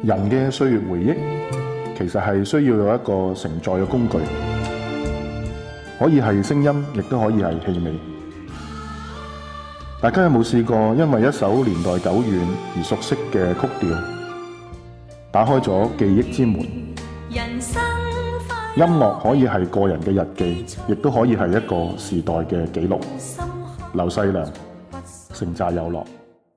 人嘅歲月回憶，其實係需要有一個承載嘅工具，可以係聲音，亦都可以係氣味。大家有冇試過因為一首年代久遠而熟悉嘅曲調，打開咗記憶之門？音樂可以係個人嘅日記，亦都可以係一個時代嘅記錄。劉細良，城寨有樂。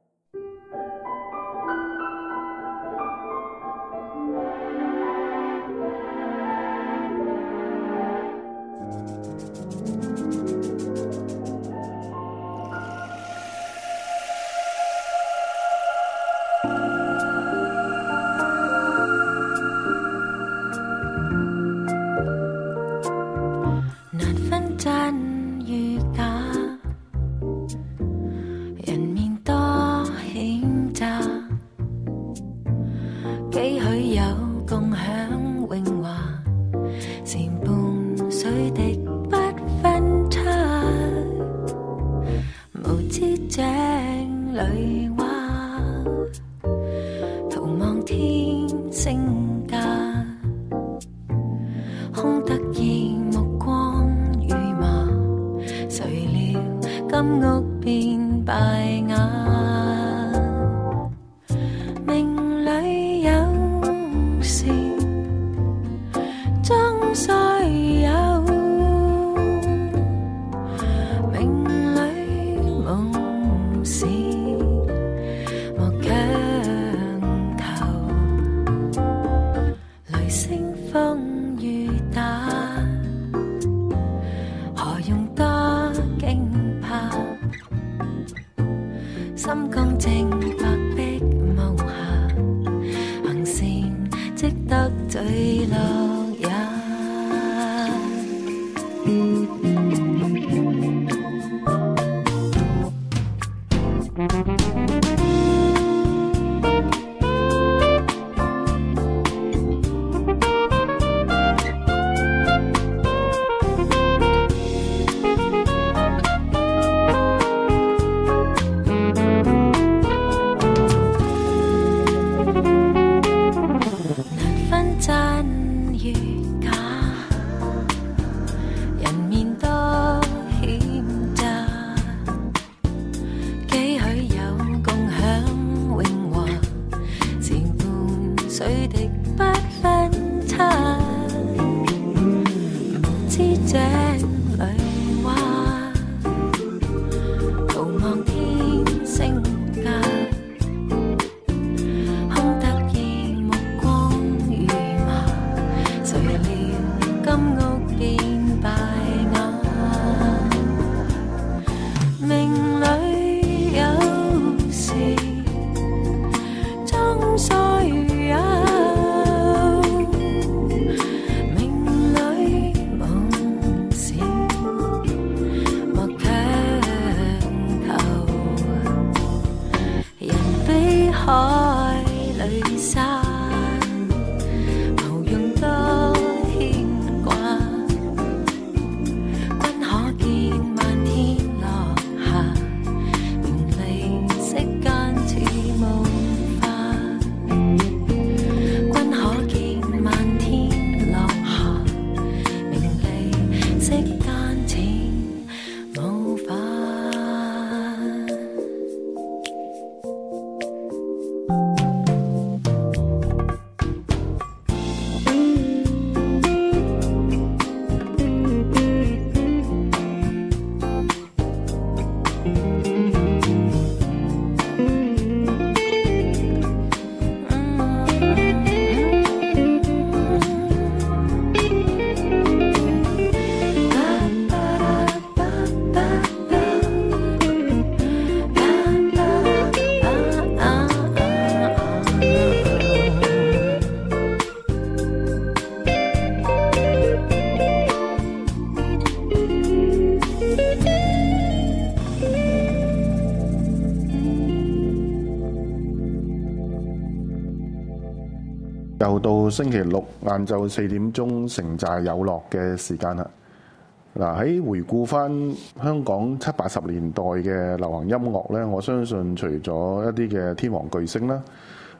又到星期六晏晝4點鐘，城寨有樂嘅時間啦。嗱，喺回顧翻香港70、80年代嘅流行音樂呢，我相信除咗一啲嘅天王巨星啦，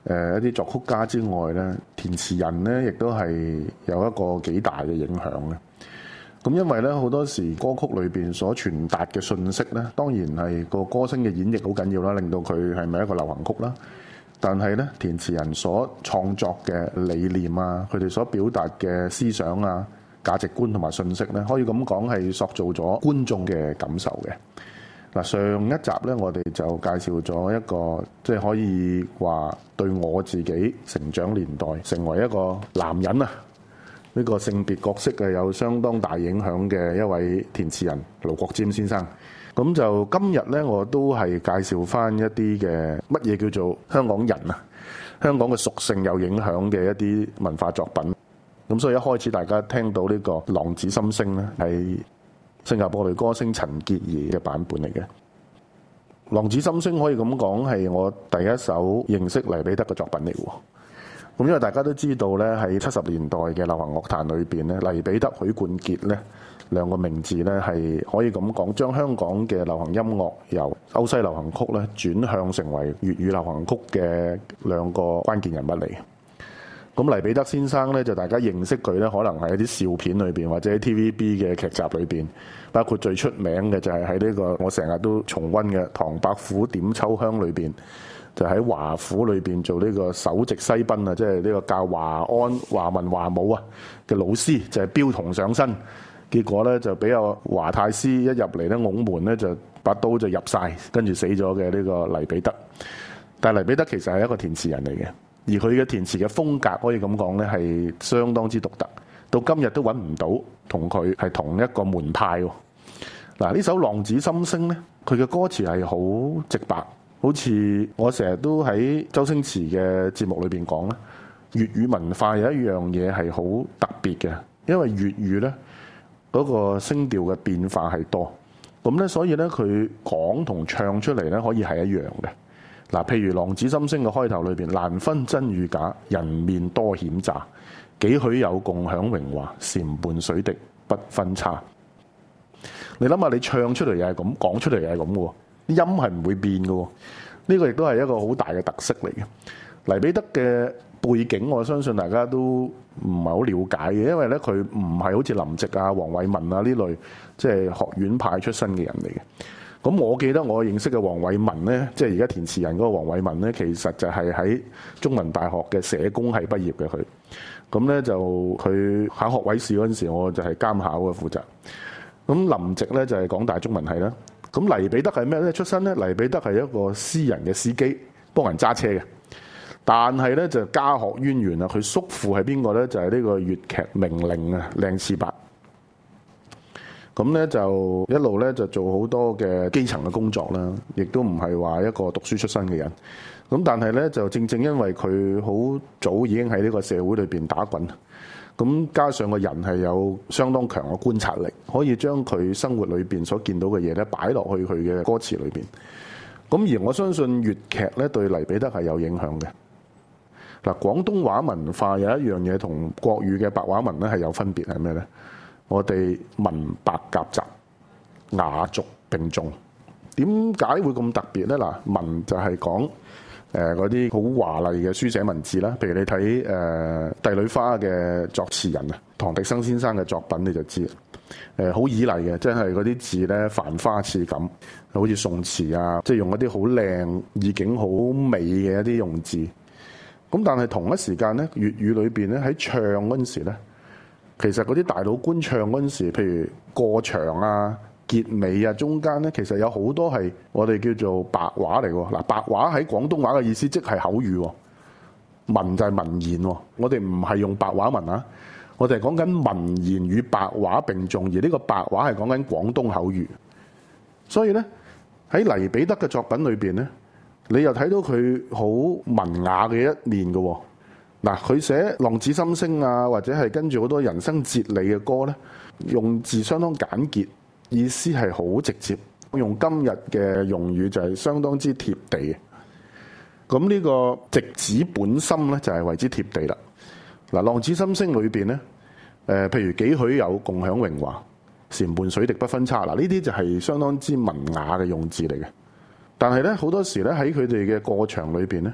一啲作曲家之外咧，填詞人咧亦都係有一個幾大嘅影響嘅。咁因為咧好多時歌曲裏邊所傳達嘅信息咧，當然係個歌星嘅演繹好緊要啦，令到佢係咪一個流行曲啦。但係咧填詞人所創作嘅理念啊，佢哋所表達嘅思想啊、價值觀同埋信息咧，可以咁講係塑造咗觀眾嘅感受嘅。嗱，上一集咧我哋就介紹咗一個即係可以話對我自己成長年代成為一個男人啊，呢個性別角色係有相當大影響嘅一位填詞人盧國沾先生。咁就今日呢，我都係介紹翻一啲嘅乜嘢叫做香港人啊，香港嘅屬性有影響嘅一啲文化作品。咁所以一開始大家聽到呢個《浪子心聲》呢，係新加坡女歌星陳潔儀嘅版本嚟嘅。《浪子心聲》可以咁講係我第一首認識黎彼得嘅作品嚟喎。咁因為大家都知道咧，喺70年代嘅流行樂壇裏邊咧，黎彼得、許冠傑咧兩個名字咧係可以咁講，將香港嘅流行音樂由歐西流行曲咧轉向成為粵語流行曲嘅兩個關鍵人物嚟。咁黎彼得先生咧就大家認識佢咧，可能係一啲笑片裏邊或者 TVB 嘅劇集裏邊，包括最出名嘅就係喺呢個我成日都重溫嘅《唐伯虎點秋香》裏邊。就喺華府裏邊做呢個首席西賓啊，即係呢個教華安、華文、華武啊嘅老師，就係標童上身，結果咧就俾阿華太師一入嚟咧，拱門咧就把刀就入晒，跟住死咗嘅呢個黎彼得。但係黎彼得其實係一個填詞人嚟嘅，而佢嘅填詞嘅風格可以咁講咧係相當之獨特，到今日都揾唔到同佢係同一個門派喎。嗱，呢首《浪子心聲》咧，佢嘅歌詞係好直白。好似我成日都喺周星馳嘅節目裏邊講啦，粵語文化有一樣嘢係好特別嘅，因為粵語呢嗰個聲調嘅變化係多，咁呢，所以呢，佢講同唱出嚟呢可以係一樣嘅。嗱，譬如《浪子心聲》嘅開頭裏邊，難分真與假，人面多險詐，幾許有共享榮華，禪伴水滴不分差。你諗下，你唱出嚟又係咁，講出嚟又係咁喎。音係唔會變嘅，呢個亦都係一個好大嘅特色嚟嘅。黎彼得嘅背景，我相信大家都唔係好了解嘅，因為咧佢唔係好似林夕啊、黃偉文啊呢類即係學院派出身嘅人嚟嘅。咁我記得我認識嘅黃偉文咧，即係而家填詞人嗰個黃偉文咧，其實就係喺中文大學嘅社工系畢業嘅佢。咁咧就佢考學位試嗰陣時，我就係監考嘅負責。咁林夕咧就係港大中文系啦。咁黎彼得係咩咧？出身咧，黎彼得係一個私人嘅司機，幫人揸車嘅。但係咧就家學淵源啊，佢叔父係邊個咧？就係呢個粵劇名伶啊，靚次伯。咁咧就一路咧就做好多嘅基層嘅工作啦，亦都唔係話一個讀書出身嘅人。咁但係咧就正正因為佢好早已經喺呢個社會裏邊打滾。咁加上個人係有相當強嘅觀察力，可以將佢生活裏邊所見到嘅嘢咧擺落去佢嘅歌詞裏邊。咁而我相信粵劇咧對黎彼得係有影響嘅。嗱，廣東話文化有一樣嘢同國語嘅白話文咧係有分別，係咩咧？我哋文白夾雜，雅俗並重。點解會咁特別咧？嗱，文就係講嗰啲好華麗嘅書寫文字啦，譬如你睇帝女花嘅作詞人啊，唐滌生先生嘅作品你就知，好綺麗嘅，即係嗰啲字咧繁花似錦，好似宋詞啊，即係用一啲好靚意境好美嘅一啲用字。咁但係同一時間咧，粵語裏邊咧喺唱嗰陣時咧，其實嗰啲大佬官唱嗰陣時，譬如過場啊、結尾啊，中間咧其實有好多係我哋叫做白話嚟喎。嗱，白話喺廣東話嘅意思即係口語，文就係文言。我哋唔係用白話文啊，我哋係講緊文言與白話並重，而呢個白話係講緊廣東口語。所以咧喺黎彼得嘅作品裏邊咧，你又睇到佢好文雅嘅一面嘅。嗱，佢寫《浪子心聲》啊，或者係跟住好多人生哲理嘅歌咧，用字相當簡潔。意思係好直接，用今日嘅用語就係相當之貼地嘅。咁呢個直指本心咧，就係為之貼地啦。嗱，《浪子心聲》裏邊咧，譬如幾許有共享榮華，禪伴水滴不分差。嗱，呢啲就係相當之文雅嘅用字嚟嘅。但係咧，好多時咧喺佢哋嘅過場裏邊咧，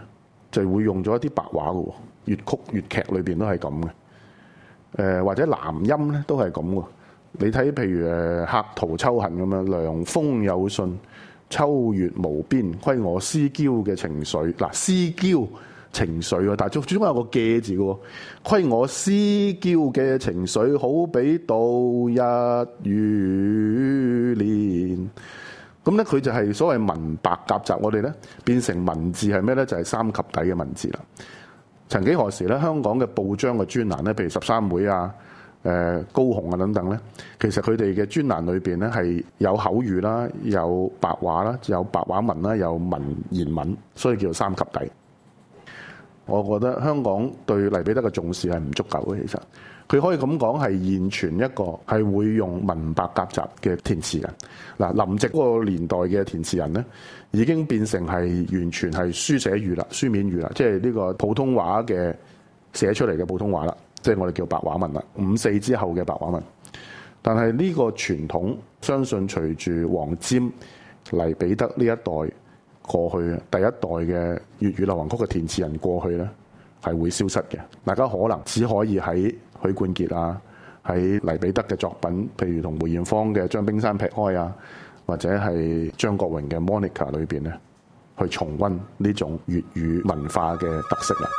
就會用咗一啲白話嘅喎，粵曲粵劇裏邊都係咁嘅。或者南音咧都係咁喎。你睇譬如客途秋恨咁樣，涼風有信，秋月無邊，虧我思嬌嘅情緒。嗱，思嬌情緒喎，但係總有個嘅字嘅喎。虧我思嬌嘅情緒，好比度日如年。咁咧佢就係所謂文白夾雜，我哋咧變成文字係咩咧？就係三及第嘅文字啦。曾幾何時咧，香港嘅報章嘅專欄咧，譬如13會啊、高雄啊等等咧，其實佢哋嘅專欄裏邊咧係有口語啦、有白話啦、有白話文啦、有文言文，所以叫做三及第。我覺得香港對黎彼得嘅重視係唔足夠嘅，其實佢可以咁講係現存一個係會用文白夾雜嘅填詞人。嗱，林夕嗰個年代嘅填詞人咧，已經變成係完全係書寫語啦、書面語啦，即係呢個普通話嘅寫出嚟嘅普通話啦，即係我哋叫白話文啦，54之後嘅白話文。但係呢個傳統，相信隨住黃霑、黎彼得呢一代過去，第一代嘅粵語流行曲嘅填詞人過去咧，係會消失嘅。大家可能只可以喺許冠傑啊，喺黎彼得嘅作品，譬如同梅艷芳嘅《將冰山劈開》啊，或者係張國榮嘅《Monica》裏邊咧，去重溫呢種粵語文化嘅特色啦。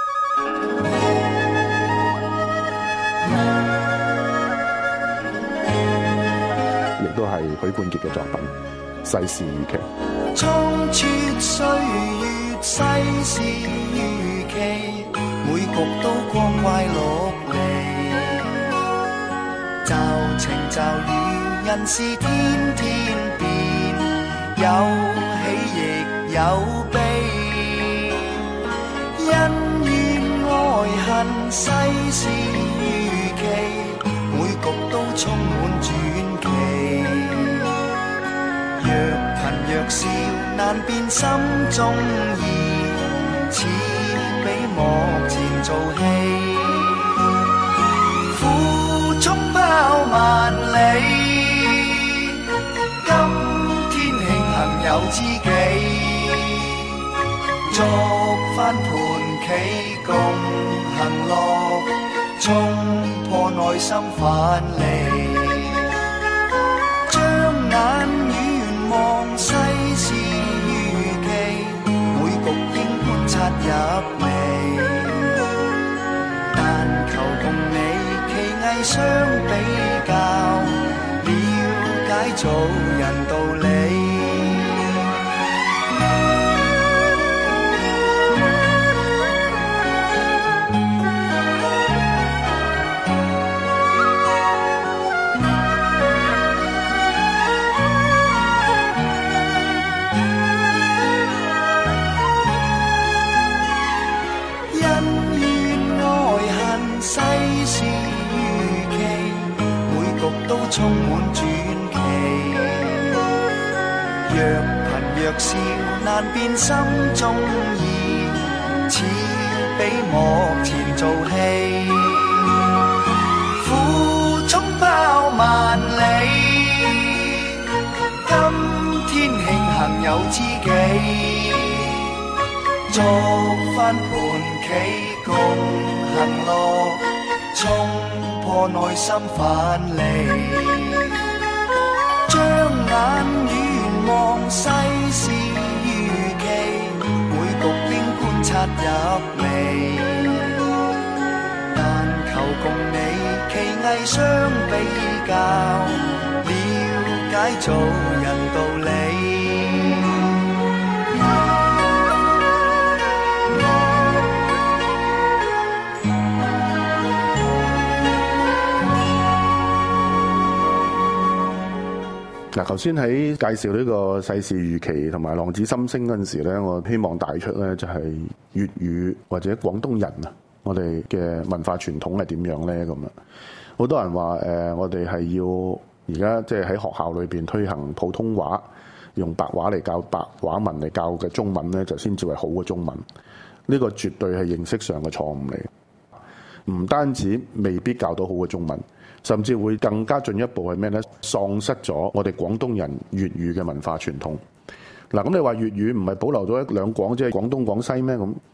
亦都係許冠傑嘅作品《世事如棋》。 衝出歲月，世事如棋，每局都光怪陸離。驟晴驟雨，人事天天變，有喜亦有悲。恩怨愛恨，世事如棋，每局都充滿傳奇。若貧若笑，難辨心中意，似比幕前做戲。苦衝拋萬里，今天慶幸有知己，作翻盤棋共行樂，衝破內心藩籬。將眼望世事如棋，每局應觀察入微，但求共你棋藝相比較，了解做人道理。充滿傳奇，若貧若笑，難辨心中意，似比幕前做戲。苦衝拋萬里，今天慶幸有知己，作翻盤棋共行樂，衝破內心藩籬。將眼遠望世事如棋，每局應觀察入微，但求共你棋藝相比較，了解做人道理。 嗱，頭先喺介紹呢個世事如棋同埋浪子心聲嗰陣時咧，我希望帶出咧就係粵語或者廣東人啊，我哋嘅文化傳統係點樣咧？咁啊，好多人話我哋係要而家即係喺學校裏邊推行普通話，用白話嚟教白話文嚟教嘅中文咧，就先至係好嘅中文。呢個絕對係認識上嘅錯誤嚟，唔單止未必教到好嘅中文。甚至會更加進一步係咩呢？喪失咗我哋廣東人粵語嘅文化傳統。嗱，咁你話粵語唔係保留咗一兩廣，即係廣東廣西咩？咁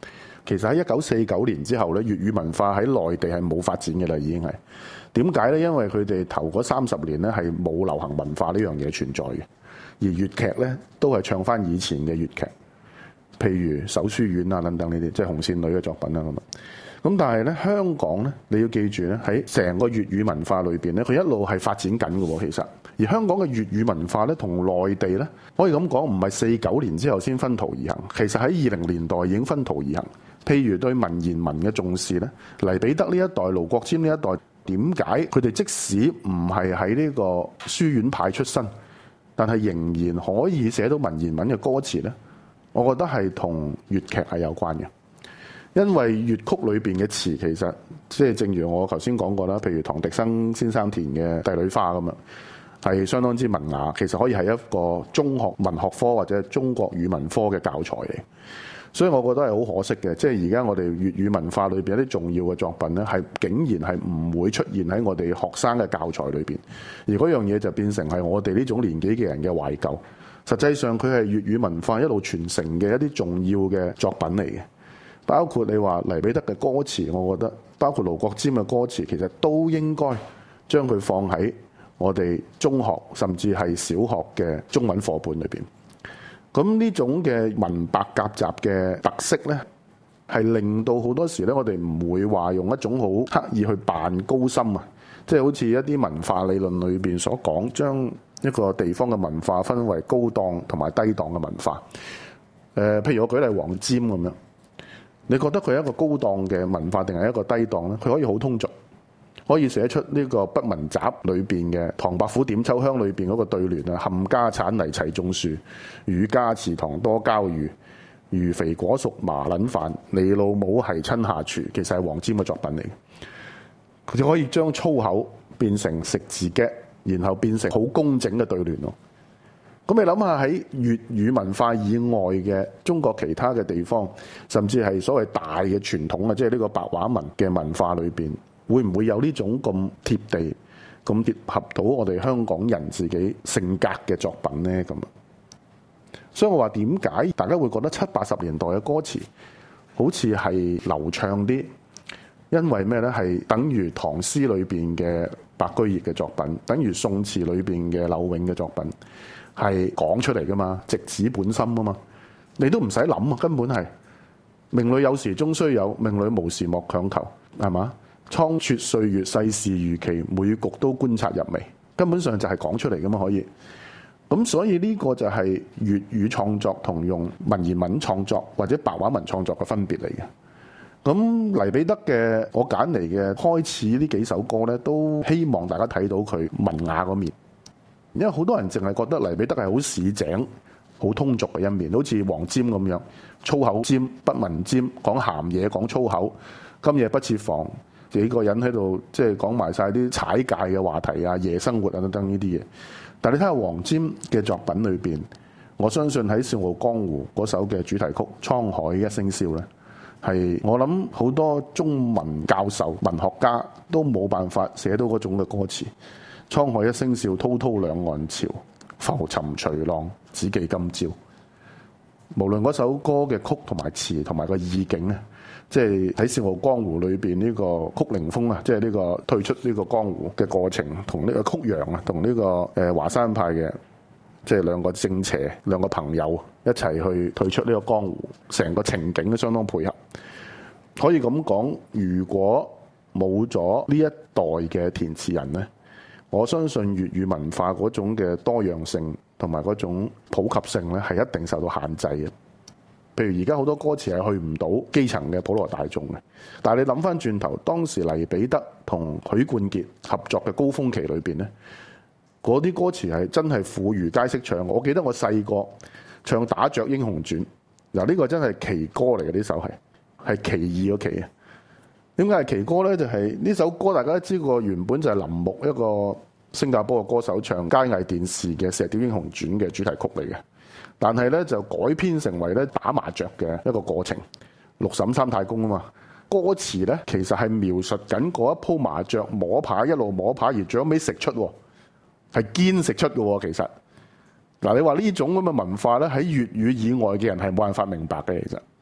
其實喺1949年之後咧，粵語文化喺內地係冇發展嘅啦，已經係點解咧？因為佢哋頭嗰30年咧係冇流行文化呢樣嘢存在嘅，而粵劇咧都係唱翻以前嘅粵劇，譬如《搜書院》啊等等呢啲，即係紅線女嘅作品啦咁啊。咁但係咧，香港咧，你要記住咧，喺成個粵語文化裏邊咧，佢一路係發展緊嘅喎。其實，而香港嘅粵語文化咧，同內地咧，可以咁講，唔係49年之後先分途而行。其實喺20年代已經分途而行。譬如對文言文嘅重視咧，黎彼得呢一代、盧國沾呢一代，點解佢哋即使唔係喺呢個書院派出身，但係仍然可以寫到文言文嘅歌詞咧？我覺得係同粵劇係有關嘅。因為粵曲裏邊嘅詞其實即係正如我頭先講過啦，譬如唐滌生先生填嘅《帝女花》咁樣，係相當之文雅，其實可以係一個中學文學科或者中國語文科嘅教材嚟。所以我覺得係好可惜嘅，即係而家我哋粵語文化裏邊一啲重要嘅作品咧，係竟然係唔會出現喺我哋學生嘅教材裏邊，而嗰樣嘢就變成係我哋呢種年紀嘅人嘅懷舊。實際上佢係粵語文化一路傳承嘅一啲重要嘅作品嚟嘅。包括你話黎彼得嘅歌詞，我覺得包括盧國沾嘅歌詞，其實都應該將佢放喺我哋中學甚至係小學嘅中文課本裏邊。咁呢種嘅文白夾雜嘅特色呢，係令到好多時呢，我哋唔會話用一種好刻意去扮高深啊，即係好似一啲文化理論裏邊所講，將一個地方嘅文化分為高檔同埋低檔嘅文化。譬如我舉例黃霑咁樣。你覺得佢係一個高檔嘅文化定係一個低檔呢？佢可以好通俗，可以寫出呢個《北文集》裏邊嘅《唐伯虎點秋香》裏邊嗰個對聯啊，冚家產泥齊種樹，儒家祠堂多膠魚，魚肥果熟麻撚飯，你老母係親下廚。其實係黃霑嘅作品嚟嘅，佢就可以將粗口變成食字嘅，然後變成好工整嘅對聯咯。咁你諗下喺粵語文化以外嘅中國其他嘅地方，甚至係所謂大嘅傳統啊，即係呢個白話文嘅文化裏邊，會唔會有呢種咁貼地、咁貼合到我哋香港人自己性格嘅作品呢？咁，所以我話點解大家會覺得70、80年代嘅歌詞好似係流暢啲？因為咩呢？係等於唐詩裏邊嘅白居易嘅作品，等於宋詞裏邊嘅柳永嘅作品。係講出嚟噶嘛，直指本心啊嘛，你都唔使諗啊，根本係命裏有時終須有，命裏無時莫強求，係嘛？倉促歲月，世事如棋，每局都觀察入微，根本上就係講出嚟噶嘛，可以。咁所以呢個就係粵語創作同用文言文創作或者白話文創作嘅分別嚟嘅。咁黎彼得嘅我揀嚟嘅開始呢幾首歌呢，都希望大家睇到佢文雅嗰面。因為好多人淨係覺得黎彼得係好市井、好通俗嘅一面，好似黃霑咁樣，粗口尖、不文尖，講鹹嘢、講粗口。今夜不設防，幾個人喺度即係講埋晒啲踩界嘅話題啊、夜生活啊等等呢啲嘢。但你睇下黃霑嘅作品裏邊，我相信喺《笑傲江湖》嗰首嘅主題曲《滄海一聲笑》咧，係我諗好多中文教授、文學家都冇辦法寫到嗰種嘅歌詞。滄海一聲笑，滔滔兩岸潮，浮沉隨浪，只記今朝。無論嗰首歌嘅曲同埋詞同埋個意境咧，即係喺《笑傲江湖》裏邊呢個曲靈風啊，即係呢個退出呢個江湖嘅過程，同呢個曲陽啊，同呢個華山派嘅即係兩個正邪兩個朋友一齊去退出呢個江湖，成個情景都相當配合。可以咁講，如果冇咗呢一代嘅填詞人咧，我相信粵語文化嗰種嘅多樣性同埋嗰種普及性咧，係一定受到限制嘅。譬如而家好多歌詞係去唔到基層嘅普羅大眾嘅，但係你諗翻轉頭，當時黎彼得同許冠傑合作嘅高峰期裏邊咧，嗰啲歌詞係真係婦孺皆識唱。我記得我細個唱《打雀英雄傳》，嗱呢個真係奇歌嚟嘅，呢首係奇異嗰奇啊！點解係奇歌呢？就係呢首歌大家都知個原本就係林木一個新加坡嘅歌手唱佳藝電視嘅《射雕英雄傳》嘅主題曲嚟嘅，但係呢，就改編成為咧打麻雀嘅一個過程，六嬸三太公啊嘛。歌詞呢，其實係描述緊嗰一鋪麻雀摸牌，一路摸牌而最後尾食出，係堅食出嘅。其實嗱，你話呢種咁嘅文化呢，喺粵語以外嘅人係冇辦法明白嘅。其實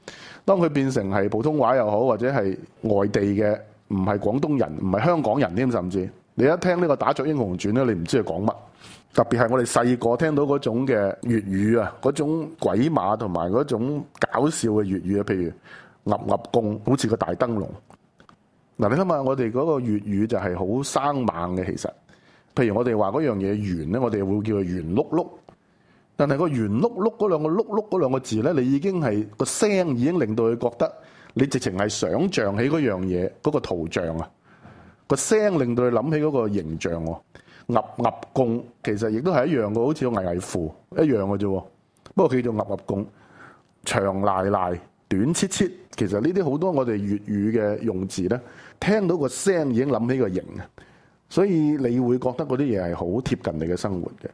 當佢變成係普通話又好，或者係外地嘅，唔係廣東人，唔係香港人添，甚至你一聽呢個打雀英雄傳咧，你唔知佢講乜。特別係我哋細個聽到嗰種嘅粵語啊，嗰種鬼馬同埋嗰種搞笑嘅粵語啊，譬如鴨鴨公，好似個大燈籠。嗱，你諗下，我哋嗰個粵語就係好生猛嘅，其實。譬如我哋話嗰樣嘢圓咧，我哋會叫佢圓碌碌。但係個圓碌碌嗰兩個碌碌嗰兩個字咧，你已經係個聲已經令到佢覺得你直情係想像起嗰樣嘢嗰個圖像啊。個聲令到佢諗起嗰個形象喎。鴨鴨公其實亦都係一樣嘅，好似個危危褲一樣嘅啫。不過佢叫鴨鴨公，長賴賴、短切切，其實呢啲好多我哋粵語嘅用字咧，聽到個聲已經諗起個形啊，所以你會覺得嗰啲嘢係好貼近你嘅生活嘅。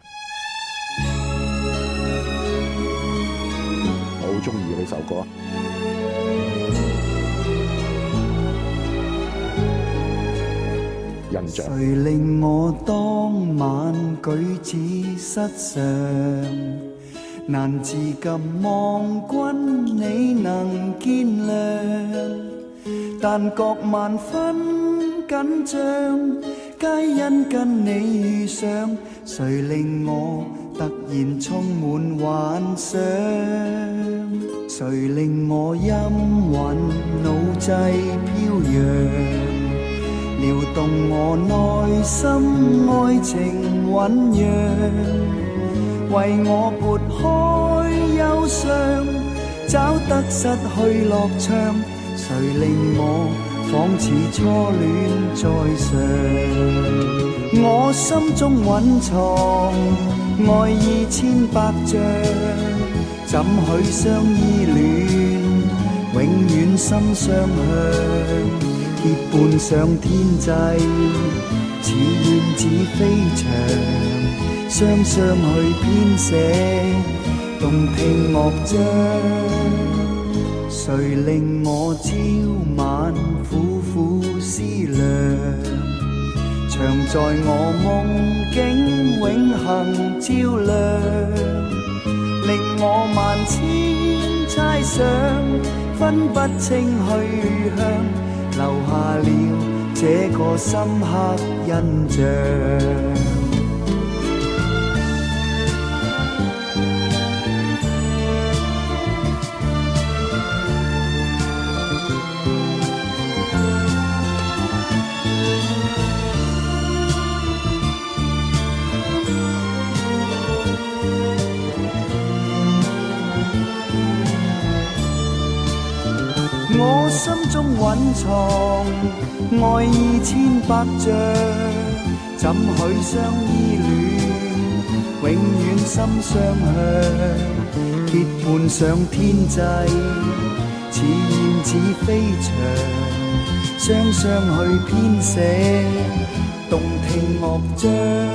我好中意呢首歌。 誰令我當晚舉止失常，難自禁望君你能見諒，但覺萬分緊張，皆因跟你遇上。誰令我突然充滿幻想？誰令我陰魂腦際飄揚？撩動我內心愛情醞釀，為我撥開憂傷，找得失去樂章。誰令我仿似初戀在上？我心中蘊藏愛意千百丈，怎許相依戀，永遠心相向。結伴上天際，似燕子飛翔，雙雙去編寫動聽樂章。誰令我朝晚苦苦思量，常在我夢境永恆照亮，令我萬千猜想，分不清去向。留下了這個深刻印象。我心中蘊藏愛意千百丈，怎許相依戀，永遠心相向。結伴上天際，似燕子飛翔，雙雙去編寫動聽樂章。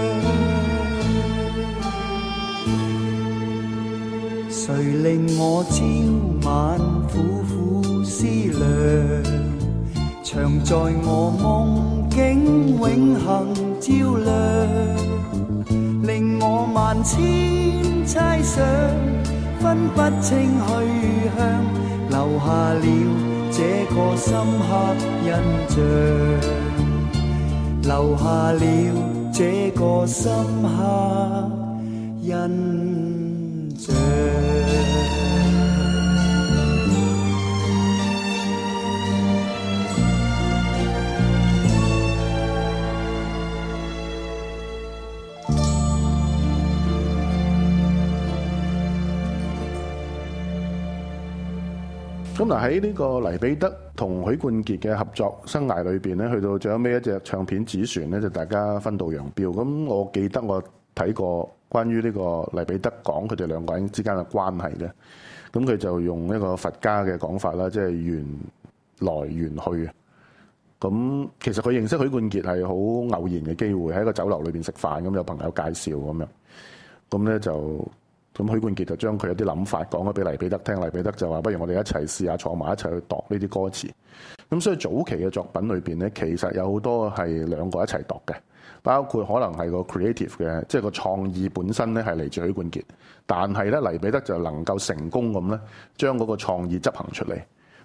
誰令我朝晚苦苦思量，常在我夢境永恆照亮，令我萬千猜想，分不清去向，留下了這個深刻印象，留下了這個深刻印象。 咁嗱，喺呢個黎彼得同許冠傑嘅合作生涯裏邊咧，去到最後尾一隻唱片《紙船》咧，就大家分道揚鑣。咁我記得我睇過關於呢個黎彼得講佢哋兩個人之間嘅關係咧，咁佢就用一個佛家嘅講法啦，即係緣來緣去。咁其實佢認識許冠傑係好偶然嘅機會，喺一個酒樓裏邊食飯，咁有朋友介紹咁樣，咁咧就。咁許冠傑就將佢有啲諗法講咗俾黎彼得聽，黎彼得就話：不如我哋一齊試下坐埋一齊去度呢啲歌詞。咁所以早期嘅作品裏邊咧，其實有好多係兩個一齊度嘅，包括可能係個 creative 嘅，即係個創意本身咧係嚟自許冠傑，但係咧黎彼得就能夠成功咁咧將嗰個創意執行出嚟。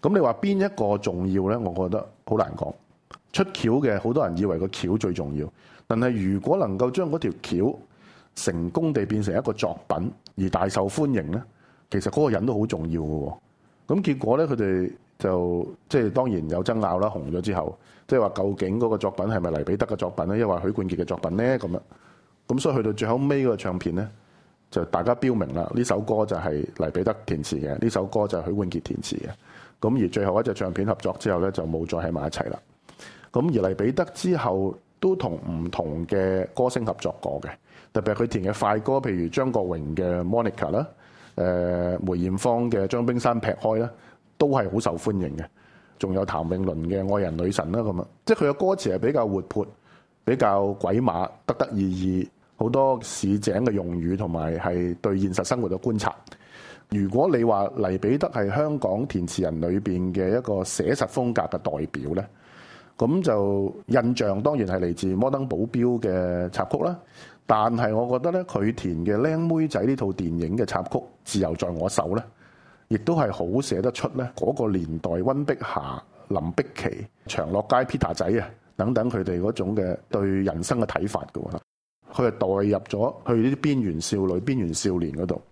咁你話邊一個重要咧？我覺得好難講。出橋嘅好多人以為個橋最重要，但係如果能夠將嗰條橋成功地變成一個作品而大受歡迎咧，其實嗰個人都好重要嘅。咁結果咧，佢哋就即係當然有爭拗啦。紅咗之後，即係話究竟嗰個作品係咪黎彼得嘅作品咧，抑或許冠傑嘅作品咧？咁樣咁所以去到最後尾嗰個唱片咧，就大家標明啦，呢首歌就係黎彼得填詞嘅，呢首歌就係許冠傑填詞嘅。咁而最後一隻唱片合作之後咧，就冇再喺埋一齊啦。咁而黎彼得之後都同唔同嘅歌星合作過嘅，特別係佢填嘅快歌，譬如張國榮嘅 Monica 啦，梅艷芳嘅將冰山劈開啦，都係好受歡迎嘅。仲有譚詠麟嘅愛人女神啦，咁啊，即係佢嘅歌詞係比較活潑，比較鬼馬，得得意意，好多市井嘅用語同埋係對現實生活嘅觀察。如果你話黎彼得係香港填詞人裏邊嘅一個寫實風格嘅代表咧，咁就印象當然係嚟自《摩登保鏢》嘅插曲啦。但係我覺得咧，佢填嘅《靚妹仔》呢套電影嘅插曲《自由在我手》咧，亦都係好寫得出咧嗰個年代溫碧霞、林碧琪、長樂街 Peter 仔啊等等佢哋嗰種嘅對人生嘅睇法嘅喎。佢係代入咗去呢啲邊緣少女、邊緣少年嗰度。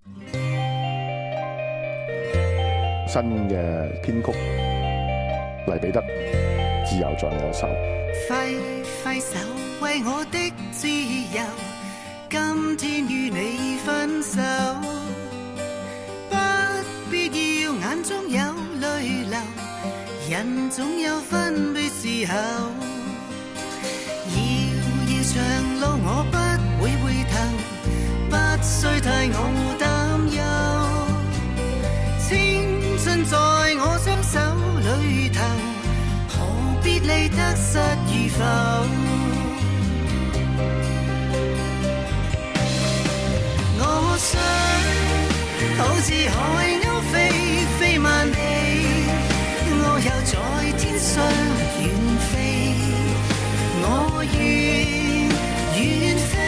新嘅編曲黎彼得《自由在我手》。 揮揮手為我的自由，今天與你分手，不必要眼中有淚流，人總有分別時候。遙遙長路我不會回頭，不需替我擔憂，青春在我雙手裏頭，何必理得失與否？我想好似海鷗飛飛萬里，我又在天上遠飛，我願遠飛。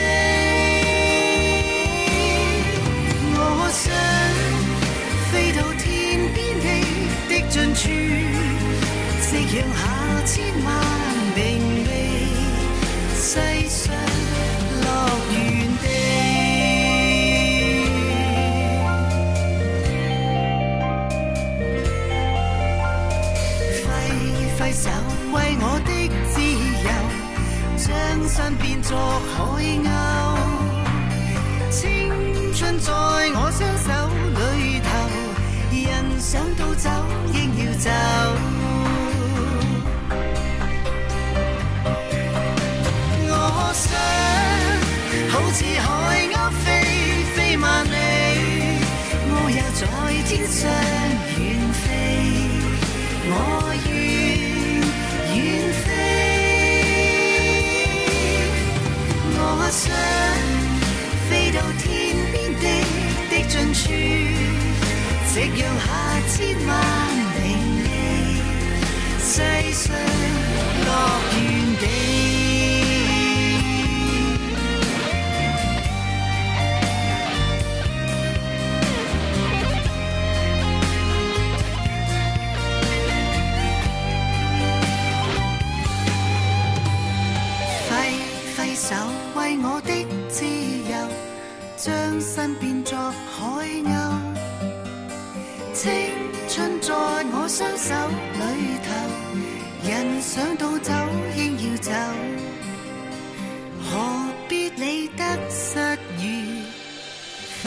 我想飛到天邊的盡處，夕陽下千萬明媚，世上樂園地。揮揮手為我的自由，將身變作海鷗，青春在我雙手裏頭，人想到走應要走。我想好似海鷗飛飛萬里，我又在天上遠飛，我願遠飛。我想飛到天邊的盡處，夕陽下千萬明媚，世上樂園地。手為我的自由，將身變作海鷗，青春在我雙手裏頭，人想到走應要走，何必理得失與否？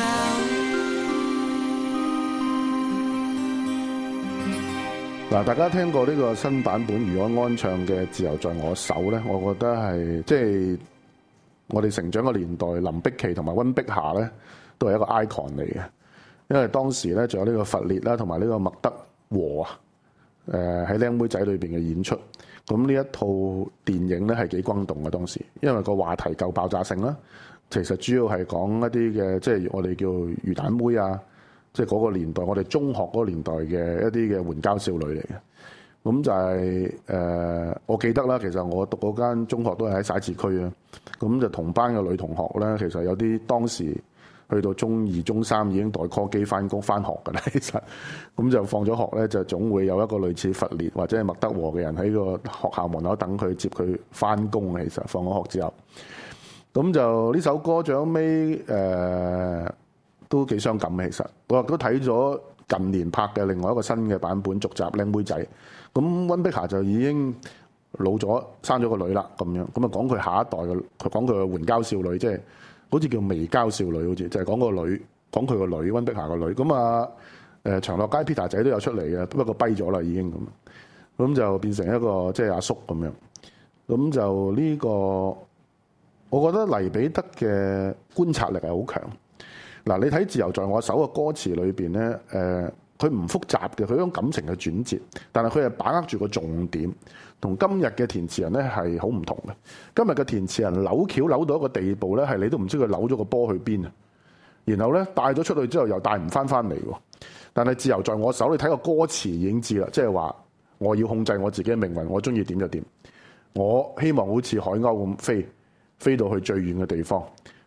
嗱，大家聽過呢個新版本余安安唱嘅《自由在我手》咧，我覺得係即係我哋成長嘅年代，林碧琪同埋溫碧霞咧，都係一個 icon 嚟嘅。因為當時咧，仲有呢個弗烈啦，同埋呢個麥德和啊，喺靚妹仔裏邊嘅演出。咁呢一套電影咧係幾轟動嘅當時，因為個話題夠爆炸性啦。其實主要係講一啲嘅，即係我哋叫魚蛋妹啊，即係嗰個年代，我哋中學嗰個年代嘅一啲嘅援交少女嚟嘅。咁就係我記得啦。其實我讀嗰間中學都係喺徙置區啊。咁就同班嘅女同學咧，其實有啲當時去到中二、中三已經代 call 機翻學㗎啦。其實咁就放咗學咧，就總會有一個類似佛烈或者係麥德和嘅人喺個學校門口等佢接佢翻工。其實放咗學之後，咁就呢首歌最後尾都幾傷感。其實我亦都睇咗近年拍嘅另外一個新嘅版本續集《靚妹仔》，咁溫碧霞就已經老咗，生咗個女啦，咁樣咁啊講佢下一代嘅，佢講佢嘅援交少女，即係好似叫微交少女，好似就係講個女，講佢個女溫碧霞個女。咁啊長樂街 Peter 仔都有出嚟嘅，不過跛咗啦已經咁就變成一個即係阿叔咁樣。咁就呢個，我覺得黎彼得嘅觀察力係好強。嗱，你睇《自由在我手》嘅歌詞裏邊咧，佢唔複雜嘅，佢嗰種感情嘅轉折，但係佢係把握住個重點，同今日嘅填詞人咧係好唔同嘅。今日嘅填詞人扭橋扭到一個地步咧，係你都唔知佢扭咗個波去邊啊！然後咧帶咗出去之後又帶唔翻嚟喎。但係《自由在我手》，你睇個歌詞已經知啦，即係話我要控制我自己嘅命運，我中意點就點。我希望好似海鷗咁飛到去最遠嘅地方。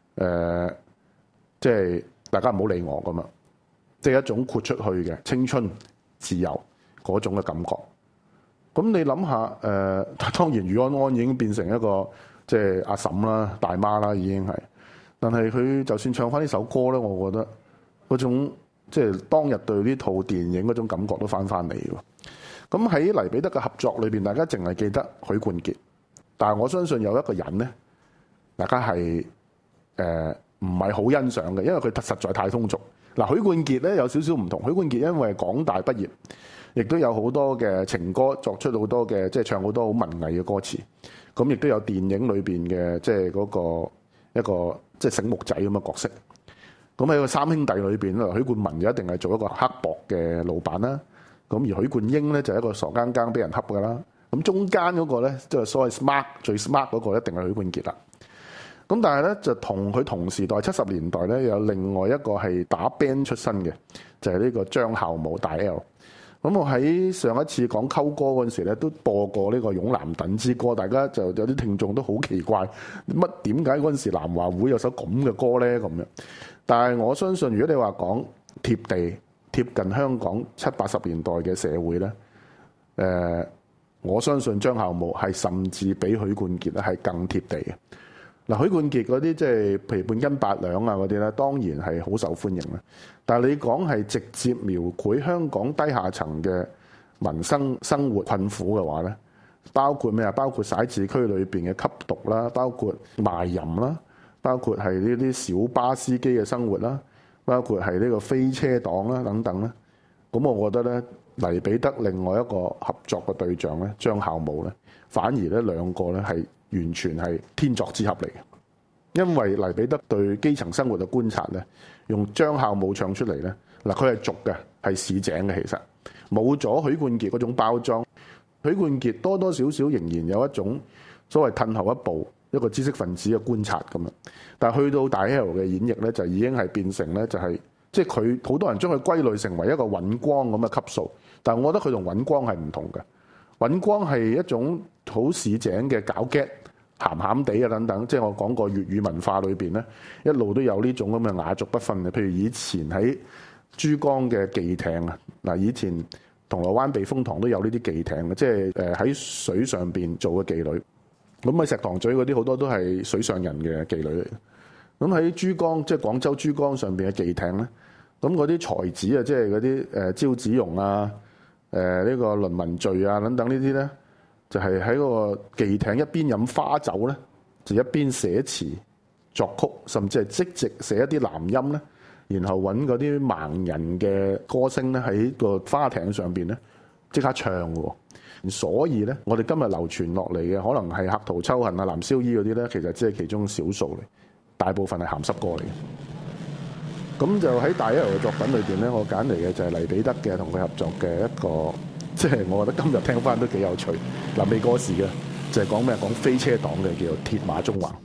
即係大家唔好理我咁啊！即係一種豁出去嘅青春自由嗰種嘅感覺。咁你諗下，當然余安安已經變成一個即係阿嬸啦、大媽啦，已經係。但係佢就算唱翻呢首歌咧，我覺得嗰種即係當日對呢套電影嗰種感覺都翻嚟喎。咁喺黎彼得嘅合作裏邊，大家淨係記得許冠傑，但係我相信有一個人咧，大家係唔係好欣賞嘅，因為佢實在太通俗。嗱，許冠傑咧有少少唔同。許冠傑因為港大畢業，亦都有好多嘅情歌，作出好多嘅即係唱好多好文藝嘅歌詞。咁亦都有電影裏邊嘅即係嗰個一個即係醒目仔咁嘅角色。咁喺個三兄弟裏邊咧，許冠文就一定係做一個刻薄嘅老闆啦。咁而許冠英咧就係一個傻更更俾人恰㗎啦。咁中間嗰個咧即係所謂 smart 最 smart 嗰個一定係許冠傑啦。咁但係咧就同佢同時代70年代咧有另外一個係打 band 出身嘅，就係呢個張孝武大 L。咁我喺上一次講溝歌嗰陣時咧都播過呢個《勇南等之歌》，大家就有啲聽眾都好奇怪，點解嗰陣時南華會有首咁嘅歌咧咁樣？但係我相信如果你話講貼地貼近香港70、80年代嘅社會咧，我相信張孝武係甚至比許冠傑咧係更貼地嘅。嗱，許冠傑嗰啲即係譬如半斤八兩啊嗰啲咧，當然係好受歡迎啦。但係你講係直接描繪香港低下層嘅民生活困苦嘅話咧，包括咩啊？包括徙置區裏邊嘅吸毒啦，包括賣淫啦，包括係呢啲小巴司機嘅生活啦，包括係呢個飛車黨啦等等咧。咁我覺得咧，黎彼得另外一個合作嘅對象咧，張孝武咧，反而咧兩個咧係完全係天作之合嚟嘅，因為黎彼得對基層生活嘅觀察咧，用張孝武唱出嚟咧，嗱佢係俗嘅，係市井嘅，其實冇咗許冠傑嗰種包裝。許冠傑多多少少仍然有一種所謂褪後一步一個知識分子嘅觀察咁樣，但係去到大 L 嘅演繹咧，就已經係變成咧就係即係佢好多人將佢歸類成為一個尹光咁嘅級數，但係我覺得佢同尹光係唔同嘅。尹光係一種好市井嘅搞 get 鹹鹹地啊等等，即係我講過粵語文化裏邊咧，一路都有呢種咁嘅雅俗不分嘅。譬如以前喺珠江嘅技艇啊，嗱以前銅鑼灣避風塘都有呢啲技艇嘅，即係喺水上邊做嘅妓女。咁喺石塘咀嗰啲好多都係水上人嘅妓女嚟。咁喺珠江即係廣州珠江上邊嘅技艇咧，咁嗰啲才子啊，即係嗰啲招子榕啊。呢個倫文序啊等等呢啲咧，就係喺嗰個技艇一邊飲花酒咧，就一邊寫詞作曲，甚至係即席寫一啲南音咧，然後揾嗰啲盲人嘅歌星咧喺個花艇上邊咧即刻唱喎。所以咧，我哋今日流傳落嚟嘅可能係客途秋恨啊、藍燒衣嗰啲咧，其實只係其中少數嚟，大部分係鹹濕歌嚟嘅。咁就喺大 L 嘅作品裏邊咧，我揀嚟嘅就係黎彼得嘅同佢合作嘅一個，即係我覺得今日聽翻都幾有趣。嗱，未過時嘅就係講咩？講飛車黨嘅，叫做《鐵馬中橫》。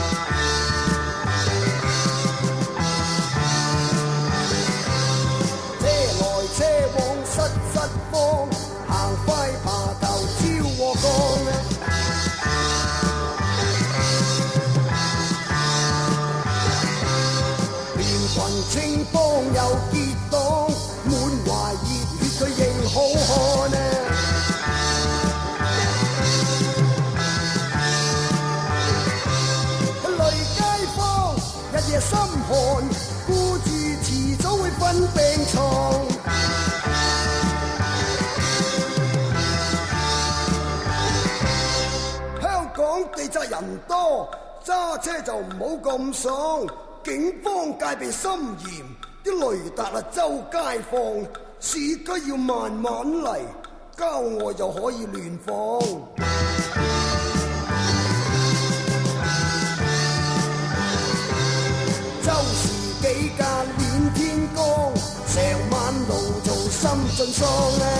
車來車往失慌，行快爬頭超過江。連地責人多，揸車就唔好咁爽。警方戒備森嚴，啲雷達啊周街放，市區要慢慢嚟，郊外就可以亂放。周時幾間練天光，成晚路做心盡喪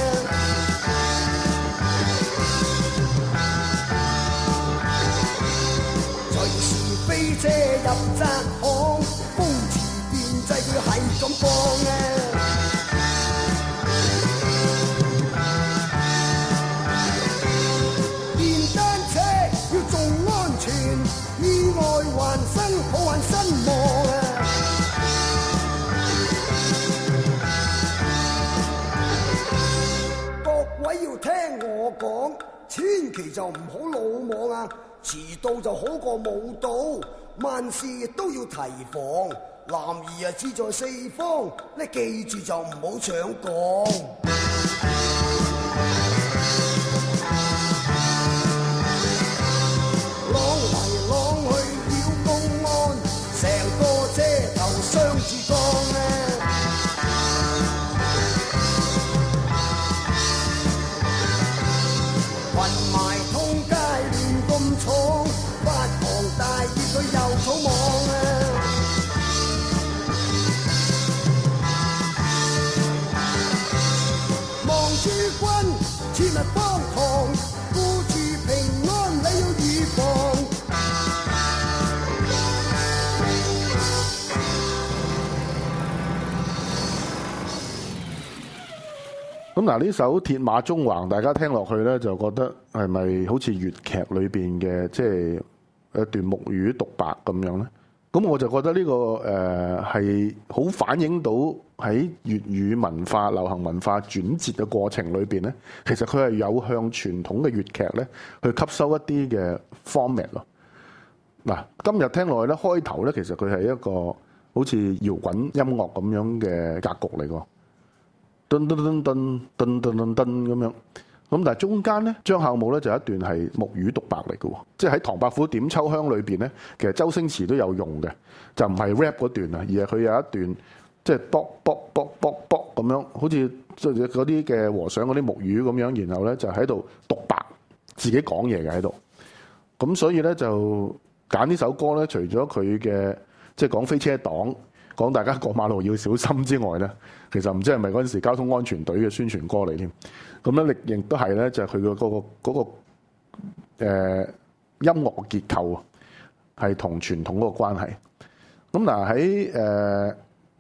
隨時飛車入窄巷，風馳電掣佢係咁放電單車要做安全，意外還生好玩身亡各位要聽我講，千祈就唔好魯莽啊！遲到就好過冇到，萬事都要提防。男兒啊志在四方，你記住就唔好搶講。啷嚟啷去了公安，成個遮頭雙字槓混埋通街亂咁闖，發狂大意佢又草莽望諸君切勿荒唐，顧住平安你要預防。 咁嗱，呢首《鐵馬中橫》，大家聽落去咧，就覺得係咪好似粵劇裏邊嘅即係一段木魚獨白咁樣咧？咁我就覺得呢個係好反映到喺粵語文化、流行文化轉折嘅過程裏邊咧，其實佢係有向傳統嘅粵劇咧去吸收一啲嘅 format 咯。嗱，今日聽落去咧，開頭咧其實佢係一個好似搖滾音樂咁樣嘅格局嚟㗎。噔噔噔噔噔噔噔噔咁樣，咁但係中間咧，張孝武咧就有一段係木魚獨白嚟嘅，即係喺《唐伯虎點秋香》裏邊咧，其實周星馳都有用嘅，就唔係 rap 嗰段啊，而係佢有一段即係卜卜卜卜卜咁樣，好似即係嗰啲嘅和尚嗰啲木魚咁樣，然後咧就喺度獨白，自己講嘢嘅喺度。咁所以咧就揀呢首歌咧，除咗佢嘅即係講飛車黨，講大家過馬路要小心之外咧，其實唔知係咪嗰陣時交通安全隊嘅宣傳歌嚟添。咁咧亦都係咧，就係佢嘅嗰個音樂嘅結構啊，係同傳統嗰個關係。咁嗱喺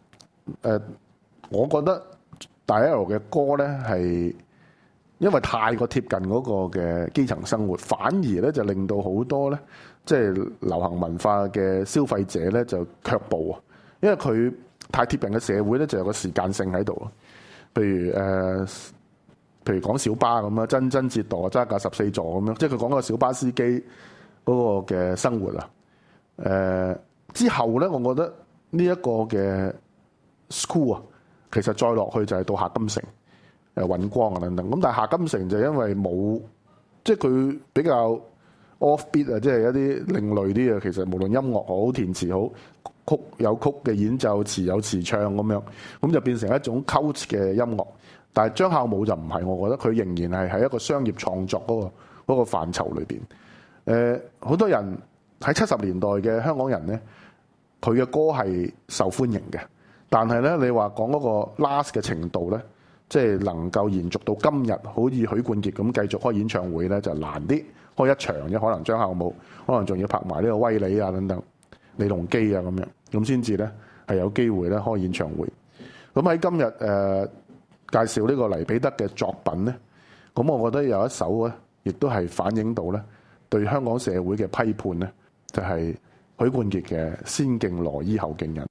我覺得大 L 嘅歌咧係因為太過貼近嗰個嘅基層生活，反而咧就令到好多咧即係流行文化嘅消費者咧就卻步啊。因為佢太貼近嘅社會咧，就有個時間性喺度。譬如講小巴咁啊，真真折墮揸架14座咁樣，即係佢講個小巴司機嗰個嘅生活啊。之後咧，我覺得呢一個嘅 school 啊，其實再落去就係到夏金城、尹光啊等等。咁但係夏金城就因為冇，即係佢比較 offbeat 啊，即係一啲另類啲啊。其實無論音樂好、填詞好。曲有曲嘅演奏，詞有詞唱咁樣，咁就變成一種 cult 嘅音樂。但係張孝武就唔係，我覺得佢仍然係喺一個商業創作嗰個範疇裏邊。好多人喺70年代嘅香港人咧，佢嘅歌係受歡迎嘅，但係咧你話講嗰個 last 嘅程度咧，即係能夠延續到今日，好似許冠傑咁繼續開演唱會咧，就難啲。開一場啫，可能張孝武可能仲要拍埋呢個威利啊等等。李龍基啊咁樣，咁先至咧係有機會咧開演唱會。咁喺今日介紹呢個黎彼得嘅作品咧，咁我覺得有一首咧，亦都係反映到咧對香港社會嘅批判咧，就係許冠傑嘅《先敬羅衣後敬人》。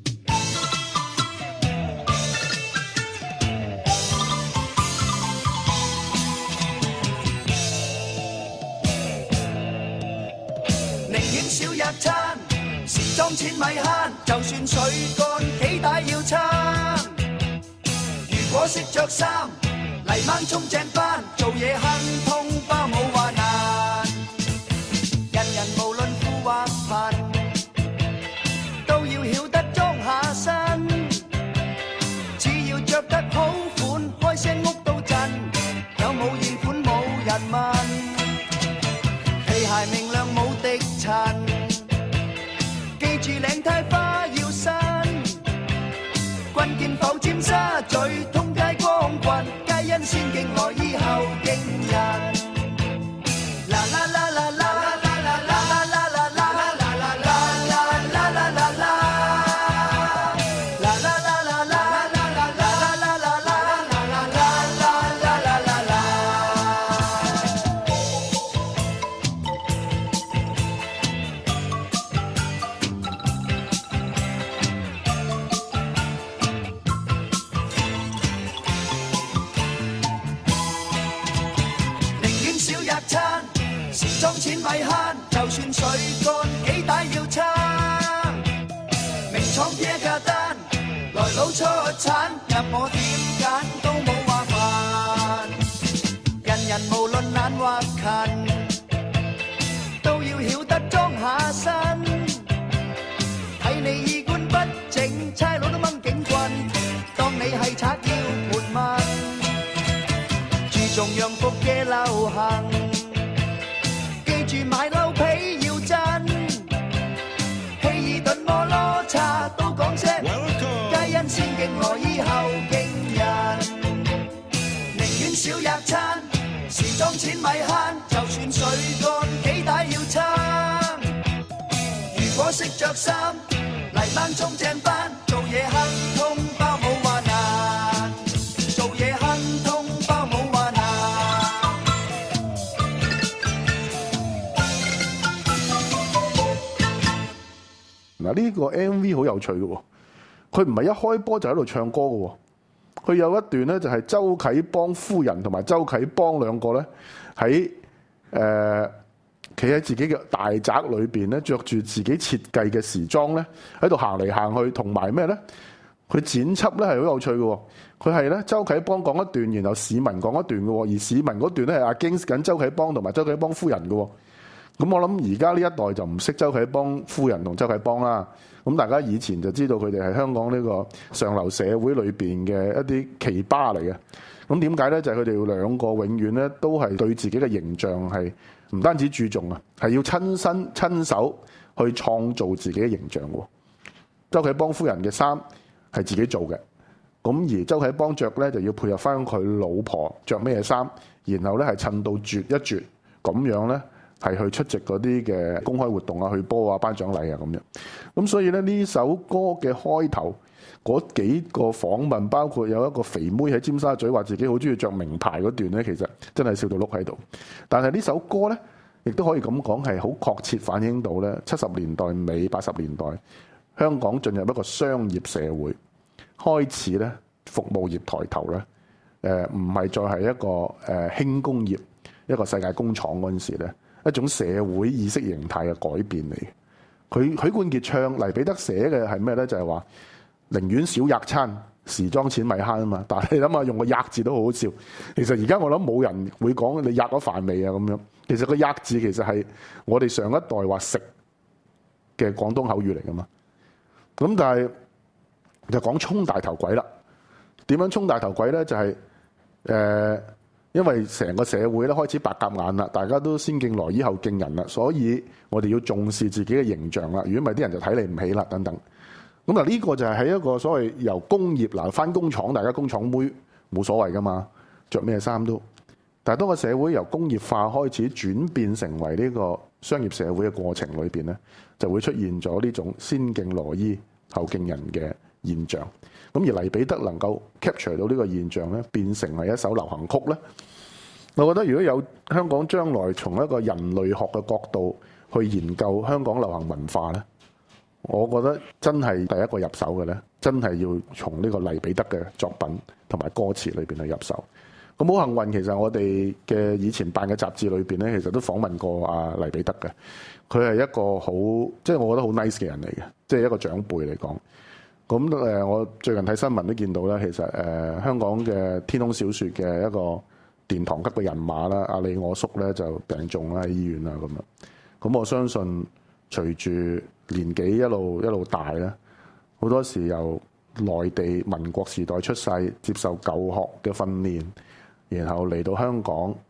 寧願少一餐。時裝錢咪慳，就算水乾幾大要撐。如果識着衫，泥晚衝正班，做嘢亨通包冇話難。 鞋明亮冇滴塵，記住領呔花要新，棍劍否尖沙咀通街光棍，皆因先敬來意後敬人。啦啦啦啦啦。錢咪慳，就算水乾幾大要撐。名廠啤架單，來佬出產，任我點揀都冇話煩。人人無論懶或勤，都要曉得裝下身。睇你衣冠不整，差佬都掹警棍，當你係賊要盤問。注重洋服嘅流行。住買褸皮要真，希爾頓摩羅茶都講聲，皆因先敬來意後敬人。寧願少吔餐，時裝錢咪慳，就算水乾幾大要撐。如果識着衫，嚟班衝正班，做嘢亨通包冇話難，做嘢亨通包冇話難。 嗱，呢個 MV 好有趣嘅喎，佢唔係一開波就喺度唱歌嘅喎，佢有一段咧就係周啟邦夫人同埋周啟邦兩個咧喺企喺自己嘅大宅裏邊咧，着住自己設計嘅時裝咧喺度行嚟行去，同埋咩咧？佢剪輯咧係好有趣嘅喎，佢係咧周啟邦講一段，然後市民講一段嘅喎，而市民嗰段咧係 against 緊周啟邦同埋周啟邦夫人嘅喎。咁我諗而家呢一代就唔識周啟邦夫人同周啟邦啦。咁大家以前就知道佢哋係香港呢個上流社會裏邊嘅一啲奇葩嚟嘅。咁點解咧？就係佢哋兩個永遠咧都係對自己嘅形象係唔單止注重啊，係要親手去創造自己嘅形象喎。周啟邦夫人嘅衫係自己做嘅，咁而周啟邦着咧就要配合翻佢老婆着咩衫，然後咧係襯到絕一絕咁樣咧。係去出席嗰啲嘅公開活動啊，去波啊、頒獎禮啊咁樣。咁所以咧呢首歌嘅開頭嗰幾個訪問，包括有一個肥妹喺尖沙咀話自己好中意着名牌嗰段咧，其實真係笑到碌喺度。但係呢首歌咧，亦都可以咁講係好確切反映到咧70年代尾80年代香港進入一個商業社會，開始咧服務業抬頭咧，唔係再係一個輕工業一個世界工廠嗰陣時咧。一種社會意識形態嘅改變嚟嘅。佢許冠傑唱黎彼得寫嘅係咩咧？就係話寧願少吔餐，時裝錢咪慳啊嘛。但係你諗下用個吔字都好好笑。其實而家我諗冇人會講你吔咗飯未啊咁樣。其實個吔字其實係我哋上一代話食嘅廣東口語嚟噶嘛。咁但係就講衝大頭鬼啦。點樣衝大頭鬼咧？就係因為成個社會咧開始白鴿眼啦，大家都先敬來衣後敬人啦，所以我哋要重視自己嘅形象啦。如果唔係，啲人就睇你唔起啦，等等。咁嗱，呢個就係喺一個所謂由工業嗱返工廠，大家工廠妹冇所謂噶嘛，着咩衫都。但係當個社會由工業化開始轉變成為呢個商業社會嘅過程裏邊咧，就會出現咗呢種先敬來衣後敬人嘅現象。咁而黎彼得能夠 capture 到呢個現象咧，變成係一首流行曲咧。我覺得如果有香港將來從一個人類學嘅角度去研究香港流行文化咧，我覺得真係第一個入手嘅咧，真係要從呢個黎彼得嘅作品同埋歌詞裏邊去入手。咁好幸運，其實我哋嘅以前辦嘅雜誌裏邊咧，其實都訪問過阿黎彼得嘅。佢係一個好，即係我覺得好 nice 嘅人嚟嘅，即係一個長輩嚟講。咁我最近睇新聞都見到咧，其實香港嘅天空小説嘅一個殿堂級嘅人馬啦，阿李我叔咧就病重啦，喺醫院啊咁樣。咁我相信隨住年紀一路大咧，好多時由內地民國時代出世，接受舊學嘅訓練，然後嚟到香港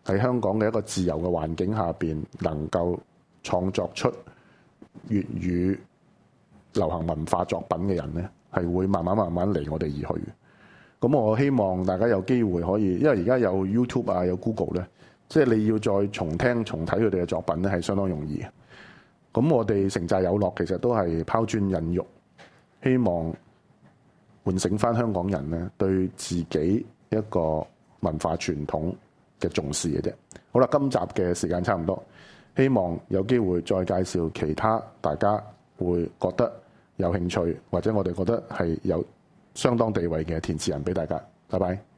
喺香港嘅一個自由嘅環境下邊，能夠創作出粵語流行文化作品嘅人呢，係會慢慢離我哋而去。咁我希望大家有機會可以，因為而家有 YouTube 啊，有 Google 咧，即係你要再重聽重睇佢哋嘅作品咧，係相當容易嘅。咁我哋城寨有樂其實都係拋磚引玉，希望喚醒翻香港人咧對自己一個文化傳統嘅重視嘅啫。好啦，今集嘅時間差唔多，希望有機會再介紹其他大家會覺得有興趣或者我哋覺得係有相當地位嘅填詞人俾大家。拜拜。